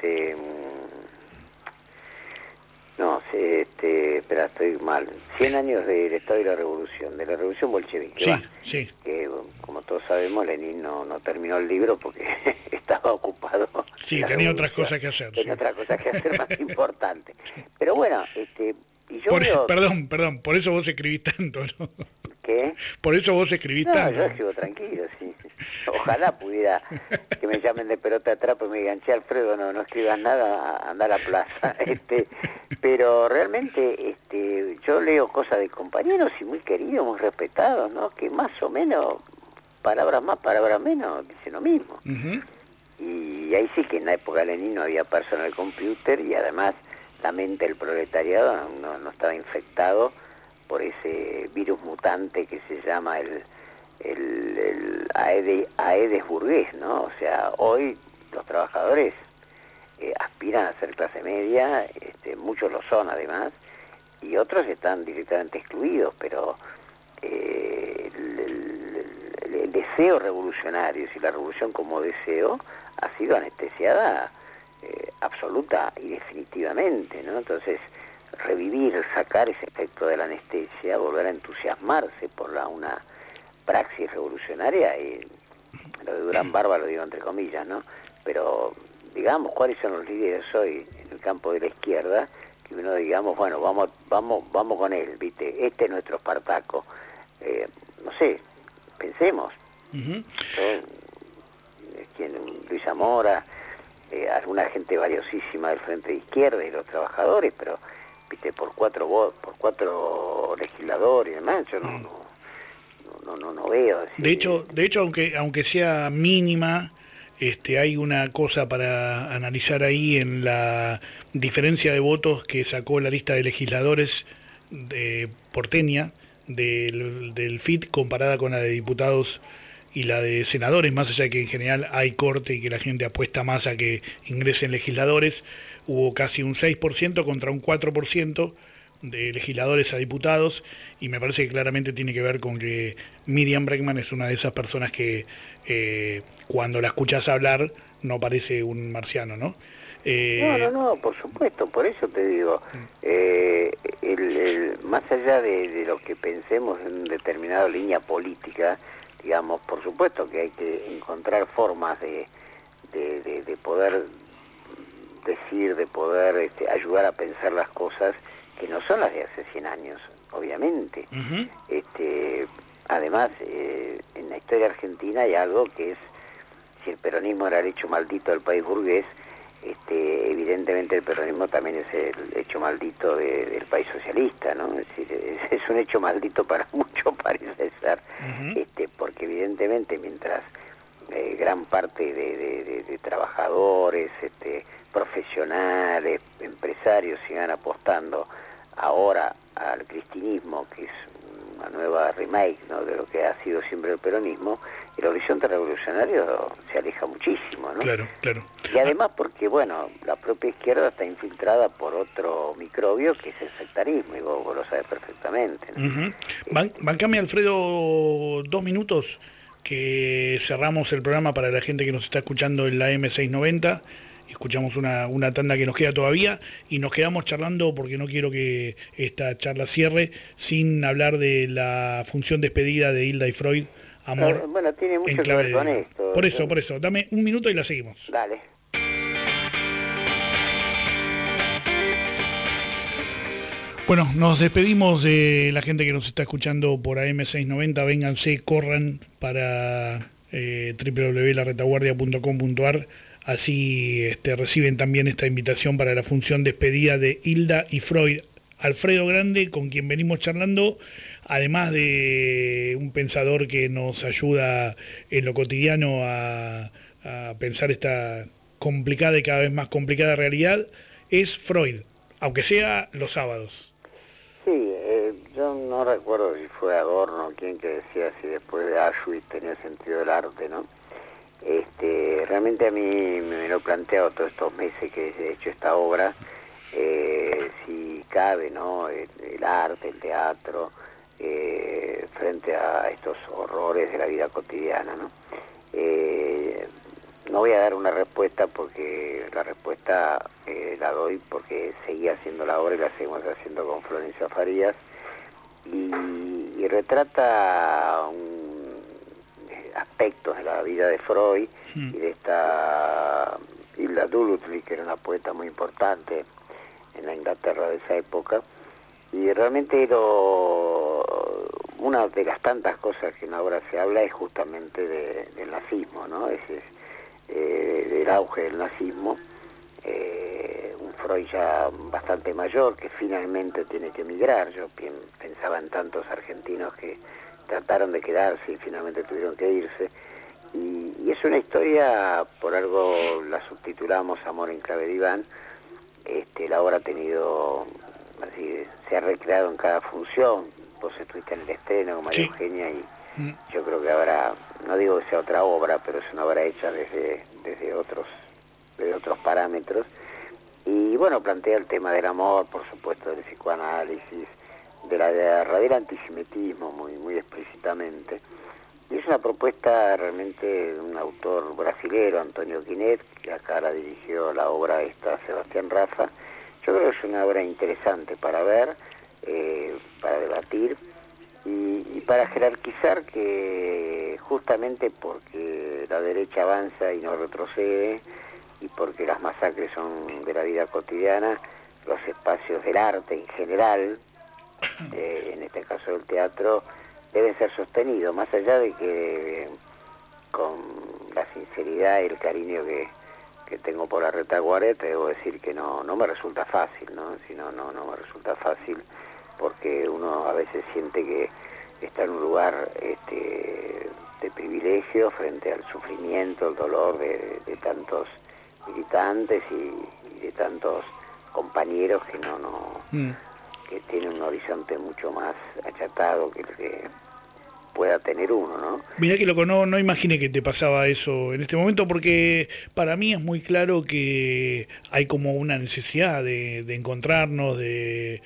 espera, estoy mal, 100 años del Estado y la Revolución bolchevique. Sí. Que, como todos sabemos, Lenin no terminó el libro porque estaba ocupado. Sí, tenía otras cosas que hacer. Tenía otras cosas que hacer más importantes. Pero bueno, y yo Perdón, por eso vos escribís tanto, ¿no? ¿Qué? Por eso vos escribís tanto. Yo escribo tranquilo, sí. Ojalá pudiera que me llamen de pelota atrás y me digan, che, Alfredo, no escribas nada, anda a la plaza. Pero realmente yo leo cosas de compañeros y muy queridos, muy respetados, ¿no? Que más o menos, palabras más, palabras menos, dicen lo mismo. Uh-huh. Y ahí sí que en la época de Lenin no había personal computer, y además supuestamente el proletariado no estaba infectado por ese virus mutante que se llama el Aedes burgués, ¿no? O sea, hoy los trabajadores aspiran a ser clase media, muchos lo son además, y otros están directamente excluidos, pero el deseo revolucionario, si la revolución como deseo, ha sido anestesiada absoluta y definitivamente, ¿no? Entonces, revivir, sacar ese efecto de la anestesia, volver a entusiasmarse por una praxis revolucionaria, y lo de Durán Barba lo digo entre comillas, ¿no? Pero digamos, ¿cuáles son los líderes hoy en el campo de la izquierda? Que uno digamos, bueno, vamos con él, ¿viste? Este es nuestro Espartaco. No sé, pensemos. Luis Zamora, alguna gente valiosísima del Frente de Izquierda y los trabajadores, pero viste, por cuatro legisladores y demás, yo no veo. Así. De hecho, aunque sea mínima, hay una cosa para analizar ahí en la diferencia de votos que sacó la lista de legisladores porteña del FIT comparada con la de diputados y la de senadores, más allá de que en general hay corte y que la gente apuesta más a que ingresen legisladores. Hubo casi un 6% contra un 4% de legisladores a diputados, y me parece que claramente tiene que ver con que Miriam Bregman es una de esas personas que cuando la escuchas hablar no parece un marciano, ¿no? No, por supuesto, por eso te digo, más allá de lo que pensemos en una determinada línea política, digamos, por supuesto que hay que encontrar formas de poder decir, de poder ayudar a pensar las cosas que no son las de hace 100 años, obviamente. Además, en la historia argentina hay algo que es, si el peronismo era el hecho maldito del país burgués, evidentemente el peronismo también es el hecho maldito del país socialista, ¿no? Es decir, es un hecho maldito para muchos, parece ser, porque evidentemente mientras gran parte de trabajadores, profesionales, empresarios sigan apostando ahora al cristinismo, que es una nueva remake, ¿no?, de lo que ha sido siempre el peronismo, el horizonte revolucionario se aleja muchísimo, ¿no? Claro. Y además porque, bueno, la propia izquierda está infiltrada por otro microbio que es el sectarismo, y vos lo sabés perfectamente, ¿no? Bancame, Alfredo, 2 minutos, que cerramos el programa para la gente que nos está escuchando en la M690. Escuchamos una tanda que nos queda todavía y nos quedamos charlando, porque no quiero que esta charla cierre sin hablar de la función despedida de Hilda y Freud, Amor. Bueno, tiene mucho que ver con esto. Por eso, dame un minuto y la seguimos. Dale. Bueno, nos despedimos de la gente que nos está escuchando por AM690. Vénganse, corran para www.laretaguardia.com.ar. Así reciben también esta invitación para la función despedida de Hilda y Freud. Alfredo Grande, con quien venimos charlando, además de un pensador que nos ayuda en lo cotidiano a pensar esta complicada y cada vez más complicada realidad, es Freud, aunque sea los sábados. Sí, yo no recuerdo si fue Adorno quien que decía si después de Auschwitz tenía sentido el arte, ¿no? Realmente a mí me lo he planteado todos estos meses que he hecho esta obra, si cabe, ¿no?, el arte, el teatro, frente a estos horrores de la vida cotidiana, ¿no? No voy a dar una respuesta, porque la respuesta la doy porque seguí haciendo la obra y la seguimos haciendo con Florencia Farías, y retrata aspectos de la vida de Freud y de esta Hilda Dulutli, que era una poeta muy importante en la Inglaterra de esa época, y realmente una de las tantas cosas que en la obra se habla es justamente del nazismo, ¿no? Del auge del nazismo, un Freud ya bastante mayor que finalmente tiene que emigrar. Yo pensaba en tantos argentinos que trataron de quedarse y finalmente tuvieron que irse, y es una historia, por algo la subtitulamos Amor en clave de Iván, la obra ha tenido, así, se ha recreado en cada función. Vos estuviste en el estreno con María Eugenia y yo creo que ahora, no digo que sea otra obra, pero es una obra hecha desde otros parámetros. Y bueno, plantea el tema del amor, por supuesto, del psicoanálisis, de la guerra, del antisemitismo muy explícitamente. Y es una propuesta realmente de un autor brasilero, Antonio Quinet, que acá la dirigió la obra esta Sebastián Rafa. Yo creo que es una obra interesante para ver, para debatir y para jerarquizar, que justamente porque la derecha avanza y no retrocede, y porque las masacres son de la vida cotidiana, los espacios del arte en general, en este caso del teatro, deben ser sostenidos, más allá de que con la sinceridad y el cariño que tengo por la retaguardia, te debo decir que no me resulta fácil, ¿no? Si no me resulta fácil, porque uno a veces siente que está en un lugar de privilegio frente al sufrimiento, el dolor de tantos militantes y de tantos compañeros que que tienen un horizonte mucho más achatado que el que pueda tener uno, ¿no? Mirá que loco, no imaginé que te pasaba eso en este momento, porque para mí es muy claro que hay como una necesidad de encontrarnos, de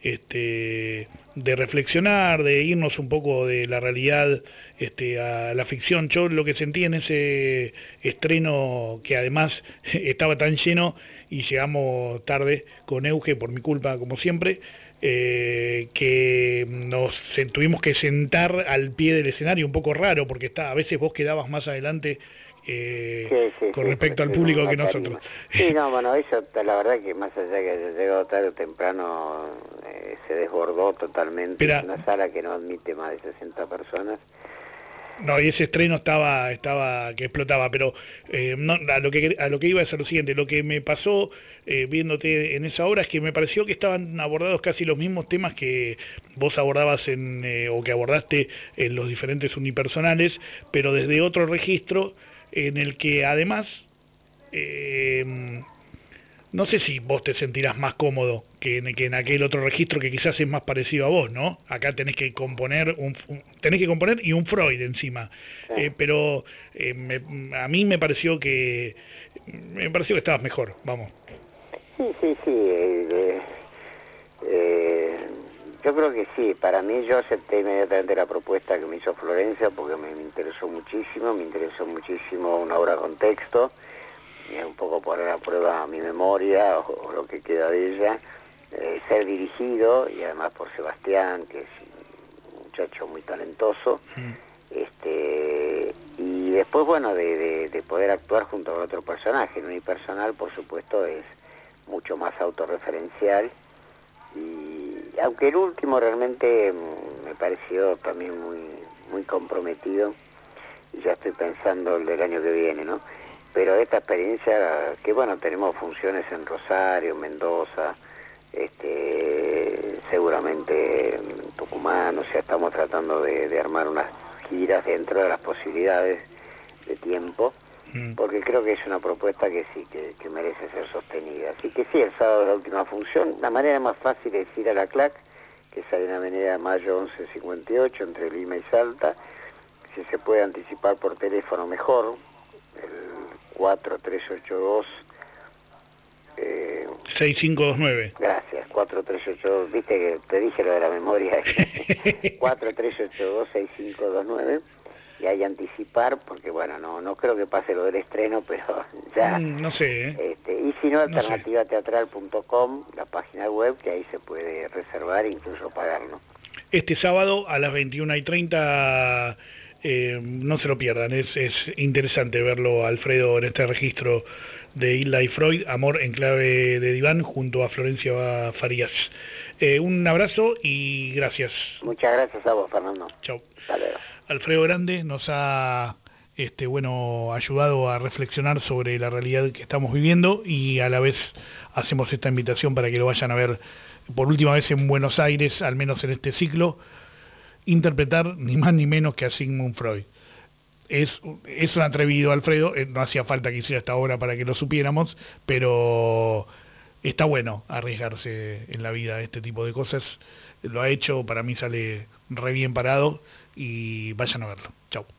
reflexionar, de irnos un poco de la realidad a la ficción. Yo lo que sentí en ese estreno, que además estaba tan lleno y llegamos tarde con Euge por mi culpa como siempre, que nos tuvimos que sentar al pie del escenario, un poco raro, porque a veces vos quedabas más adelante con respecto al público que nosotros. Sí, no, bueno, eso la verdad que más allá que haya llegado tarde o temprano, se desbordó totalmente. Es una sala que no admite más de 60 personas. No, y ese estreno estaba que explotaba, pero a lo que iba a ser lo siguiente. Lo que me pasó viéndote en esa obra es que me pareció que estaban abordados casi los mismos temas que vos abordabas o que abordaste en los diferentes unipersonales, pero desde otro registro, en el que además no sé si vos te sentirás más cómodo que en aquel otro registro, que quizás es más parecido a vos, ¿no? Acá tenés que componer y un Freud encima. Sí. Pero a mí me pareció que estabas mejor, vamos. Sí. Yo creo que sí. Para mí, yo acepté inmediatamente la propuesta que me hizo Florencia, porque me interesó muchísimo una obra con texto, y un poco poner a prueba mi memoria o lo que queda de ella, ser dirigido, y además por Sebastián, que es un muchacho muy talentoso, y después, bueno, de poder actuar junto con otro personaje. El unipersonal, por supuesto, es mucho más autorreferencial, y aunque el último realmente me pareció también muy comprometido, y ya estoy pensando el del año que viene, ¿no? Pero esta experiencia, que bueno, tenemos funciones en Rosario, Mendoza, seguramente en Tucumán, o sea, estamos tratando de armar unas giras dentro de las posibilidades de tiempo, porque creo que es una propuesta que sí, que merece ser sostenida. Así que sí, el sábado es la última función. La manera más fácil es ir a la CLAC, que es ahí en Avenida Mayo 1158, entre Lima y Salta. Si se puede anticipar por teléfono, mejor. El 4382 6529. Gracias, 4382, viste que te dije lo de la memoria. 4382-6529, y ahí anticipar, porque bueno, no creo que pase lo del estreno, pero ya no sé, y si no, alternativateatral.com, la página web, que ahí se puede reservar e incluso pagar, ¿no? Este sábado a las 21:30, no se lo pierdan, es interesante verlo, Alfredo, en este registro de Hilda y Freud, Amor en clave de diván, junto a Florencia Farías. Un abrazo y gracias. Muchas gracias a vos, Fernando. Chau. Alfredo Grande nos ha ayudado a reflexionar sobre la realidad que estamos viviendo, y a la vez hacemos esta invitación para que lo vayan a ver por última vez en Buenos Aires, al menos en este ciclo, interpretar ni más ni menos que a Sigmund Freud. Es un atrevido, Alfredo, no hacía falta que hiciera esta obra para que lo supiéramos, pero está bueno arriesgarse en la vida a este tipo de cosas. Lo ha hecho, para mí sale re bien parado y vayan a verlo. Chau.